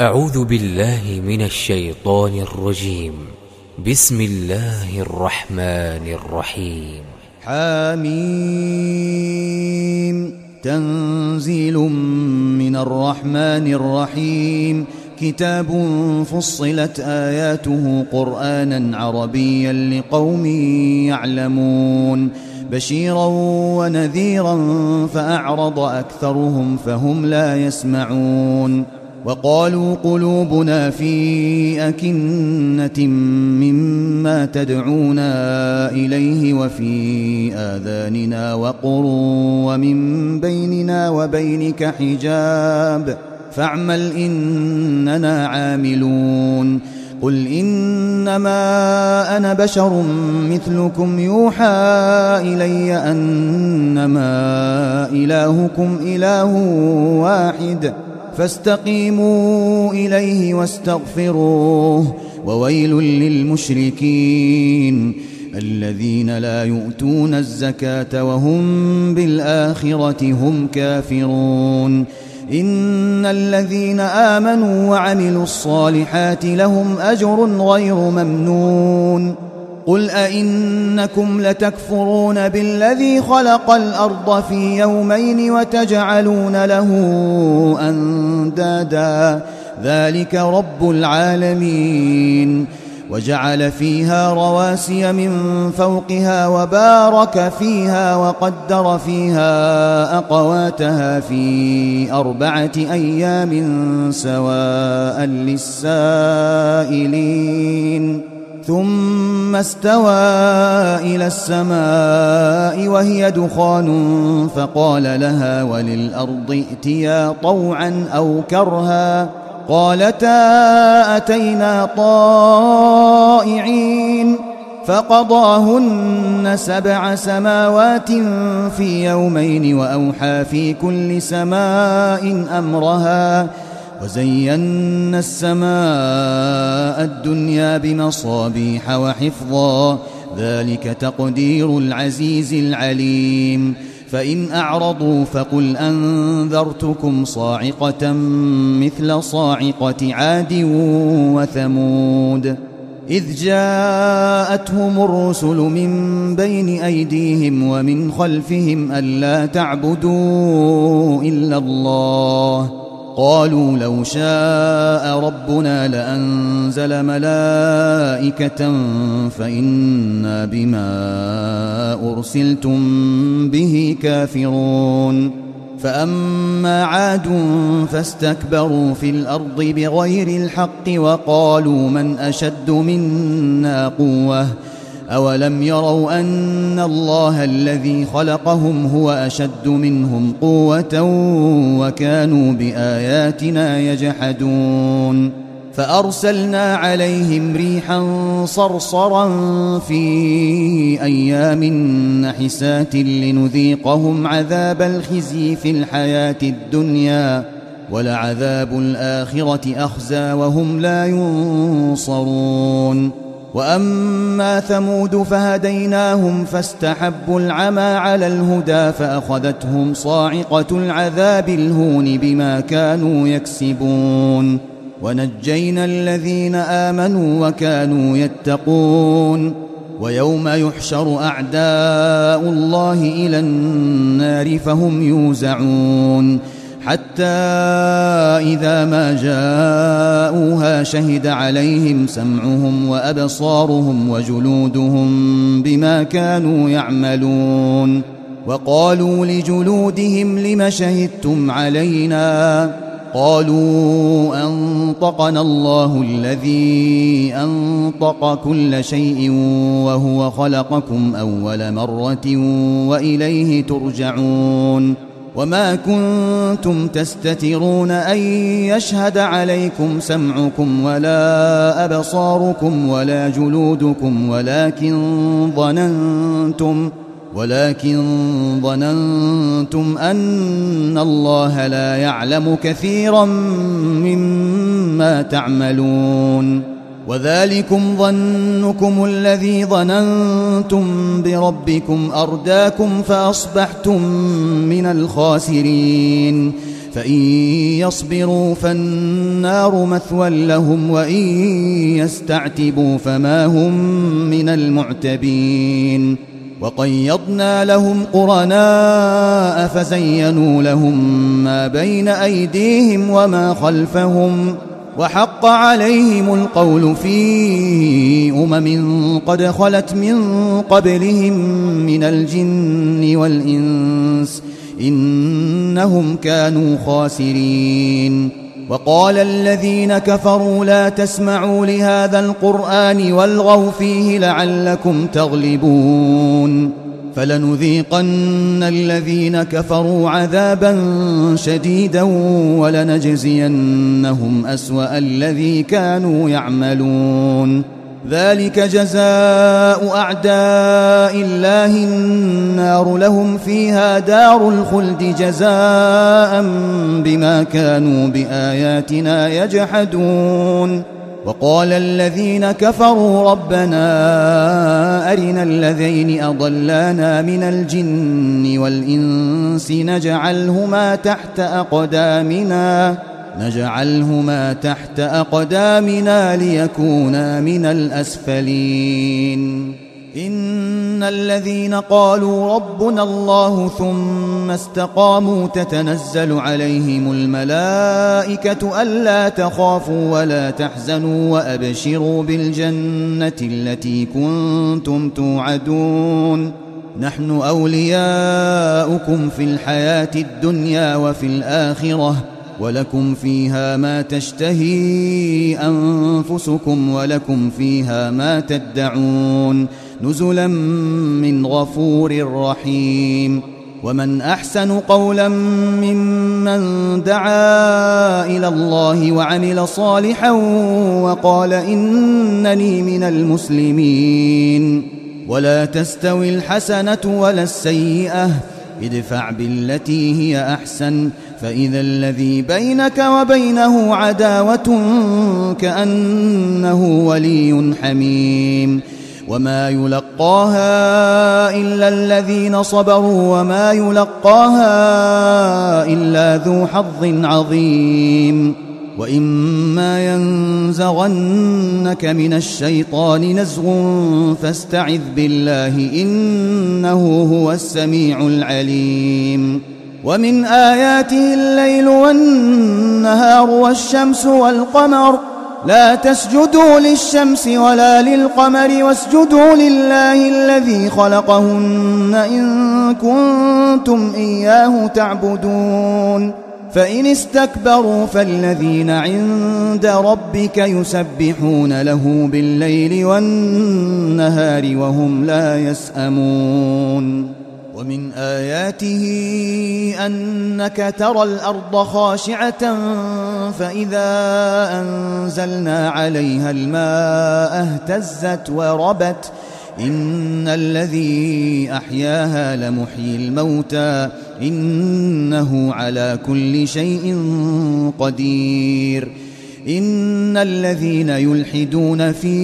أعوذ بالله من الشيطان الرجيم. بسم الله الرحمن الرحيم. حميم. تنزيل من الرحمن الرحيم. كتاب فصلت آياته قرآنا عربيا لقوم يعلمون، بشيرا ونذيرا فأعرض أكثرهم فهم لا يسمعون. وقالوا قلوبنا في أكنة مما تدعونا إليه وفي آذاننا وقر ومن بيننا وبينك حجاب فاعمل إننا عاملون. قل إنما أنا بشر مثلكم يوحى إلي أنما إلهكم إله واحد فاستقيموا إليه واستغفروه. وويل للمشركين الذين لا يؤتون الزكاة وهم بالآخرة هم كافرون. إن الذين آمنوا وعملوا الصالحات لهم أجر غير ممنون. قل أئنكم لتكفرون بالذي خلق الأرض في يومين وتجعلون له أندادا ذلك رب العالمين. وجعل فيها رواسي من فوقها وبارك فيها وقدر فيها أقواتها في 4 أيام سواء للسائلين. ثم استوى إلى السماء وهي دخان فقال لها وللأرض ائتيا طوعا أو كرها قالتا أتينا طائعين. فقضاهن 7 سماوات في يومين وأوحى في كل سماء أمرها وزينا السماء الدنيا بمصابيح وحفظا ذلك تقدير العزيز العليم. فإن أعرضوا فقل أنذرتكم صاعقة مثل صاعقة عاد وثمود إذ جاءتهم الرسل من بين أيديهم ومن خلفهم ألا تعبدوا إلا الله قالوا لو شاء ربنا لأنزل ملائكة فإنا بما أرسلتم به كافرون. فأما عاد فاستكبروا في الأرض بغير الحق وقالوا من أشد منا قوة أولم يروا أن الله الذي خلقهم هو أشد منهم قوة وكانوا بآياتنا يجحدون. فأرسلنا عليهم ريحا صرصرا في أيام نحسات لنذيقهم عذاب الخزي في الحياة الدنيا ولعذاب الآخرة أخزى وهم لا ينصرون. وأما ثمود فهديناهم فاستحبوا العمى على الهدى فأخذتهم صاعقة العذاب الهون بما كانوا يكسبون. ونجينا الذين آمنوا وكانوا يتقون. ويوم يحشر أعداء الله إلى النار فهم يوزعون حتى إذا ما جاءوها شهد عليهم سمعهم وأبصارهم وجلودهم بما كانوا يعملون. وقالوا لجلودهم لم شهدتم علينا قالوا أنطقنا الله الذي أنطق كل شيء وهو خلقكم أول مرة وإليه ترجعون. وما كنتم تستترون أن يشهد عليكم سمعكم ولا أبصاركم ولا جلودكم ولكن ظننتم أن الله لا يعلم كثيرا مما تعملون. وذلكم ظنكم الذي ظننتم بربكم أرداكم فأصبحتم من الخاسرين. فإن يصبروا فالنار مثوى لهم وإن يستعتبوا فما هم من المعتبين وقيضنا لهم قرناء فزينوا لهم ما بين أيديهم وما خلفهم وحق عليهم القول في قد خلت من قبلهم من الجن والإنس إنهم كانوا خاسرين وقال الذين كفروا لا تسمعوا لهذا القرآن والغوا فيه لعلكم تغلبون فلنذيقن الذين كفروا عذابا شديدا ولنجزينهم أسوأ الذي كانوا يعملون ذلك جزاء أعداء الله النار لهم فيها دار الخلد جزاء بما كانوا بآياتنا يجحدون وقال الذين كفروا ربنا أرنا الذين أضلانا من الجن والإنس نجعلهما تحت أقدامنا ليكونا من الأسفلين إن الذين قالوا ربنا الله ثم استقاموا تتنزل عليهم الملائكة ألا تخافوا ولا تحزنوا وأبشروا بالجنة التي كنتم توعدون نحن أولياؤكم في الحياة الدنيا وفي الآخرة ولكم فيها ما تشتهي أنفسكم ولكم فيها ما تدعون نزلا من غفور رحيم ومن أحسن قولا ممن دعا إلى الله وعمل صالحا وقال إنني من المسلمين ولا تستوي الحسنة ولا السيئة ادفع بالتي هي أحسن فإذا الذي بينك وبينه عداوة كأنه ولي حميم وما يلقاها إلا الذين صبروا وما يلقاها إلا ذو حظ عظيم وإما ينزغنك من الشيطان نزغ فاستعذ بالله إنه هو السميع العليم ومن آياته الليل والنهار والشمس والقمر لا تسجدوا للشمس ولا للقمر واسجدوا لله الذي خلقهن إن كنتم إياه تعبدون فإن استكبروا فالذين عند ربك يسبحون له بالليل والنهار وهم لا يسأمون ومن آياته أنك ترى الأرض خاشعة فإذا أنزلنا عليها الماء اهتزت وربت إن الذي أحياها لمحيي الموتى إنه على كل شيء قدير إن الذين يلحدون في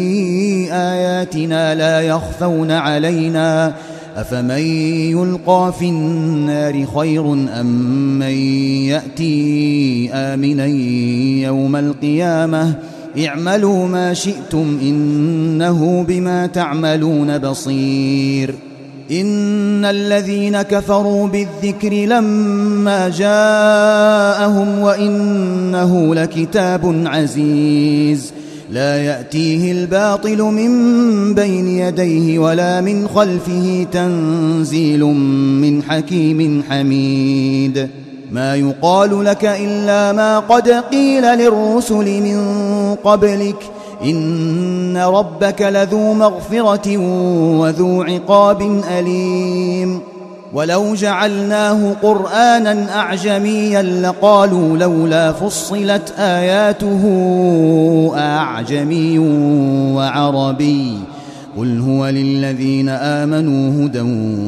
آياتنا لا يخفون علينا أفمن يلقى في النار خير أم من يأتي آمنا يوم القيامة اعملوا ما شئتم إنه بما تعملون بصير إن الذين كفروا بالذكر لما جاءهم وإنه لكتاب عزيز لا يأتيه الباطل من بين يديه ولا من خلفه تنزيل من حكيم حميد ما يقال لك إلا ما قد قيل للرسل من قبلك إن ربك لذو مغفرة وذو عقاب أليم ولو جعلناه قرآنا أعجميا لقالوا لولا فصلت آياته أعجمي وعربي قل هو للذين آمنوا هدى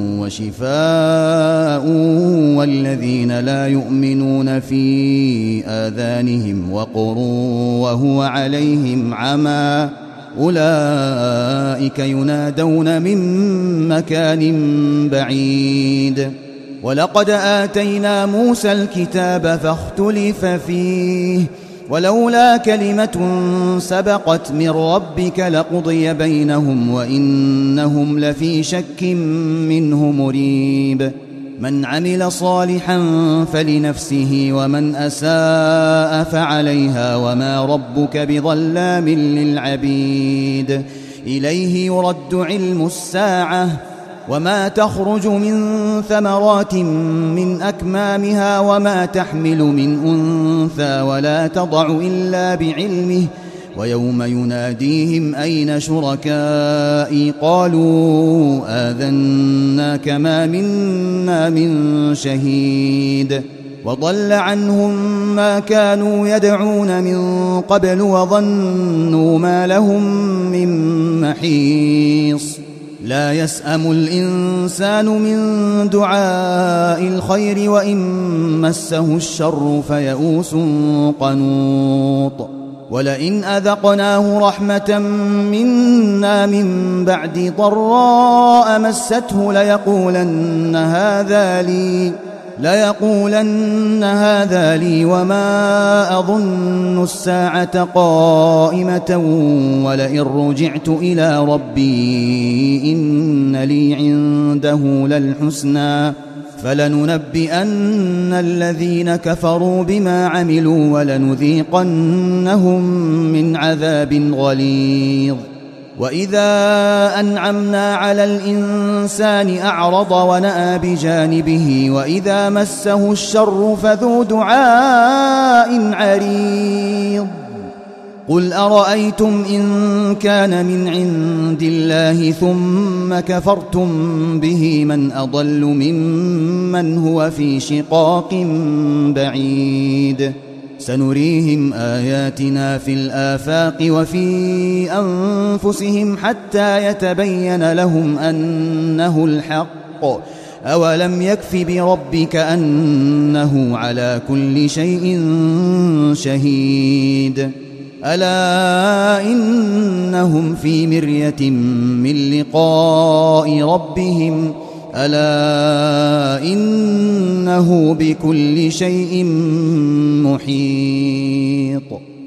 وشفاء والذين لا يؤمنون في آذانهم وقر وهو عليهم عمى أولئك ينادون من مكان بعيد ولقد آتينا موسى الكتاب فاختلف فيه ولولا كلمة سبقت من ربك لقضي بينهم وإنهم لفي شك منه مريب من عمل صالحا فلنفسه ومن أساء فعليها وما ربك بظلام للعبيد إليه يرد علم الساعة وما تخرج من ثمرات من أكمامها وما تحمل من أنثى ولا تضع إلا بعلمه ويوم يناديهم أين شركائي قالوا آذناك ما منا من شهيد وضل عنهم ما كانوا يدعون من قبل وظنوا ما لهم من محيص لا يسأم الإنسان من دعاء الخير وإن مسه الشر فيئوس قنوط ولئن أذقناه رحمة منا من بعد ضراء مسته ليقولن هذا لي وما أظن الساعة قائمة ولئن رجعت إلى ربي إن لي عنده للحسنى فلننبئن الذين كفروا بما عملوا ولنذيقنهم من عذاب غليظ وإذا أنعمنا على الإنسان أعرض ونأى بجانبه وإذا مسه الشر فذو دعاء عريض قل أرأيتم إن كان من عند الله ثم كفرتم به من أضل ممن هو في شقاق بعيد سنريهم آياتنا في الآفاق وفي أنفسهم حتى يتبين لهم أنه الحق أولم يكف بربك أنه على كل شيء شهيد ألا إنهم في مرية من لقاء ربهم ألا إنه بكل شيء محيط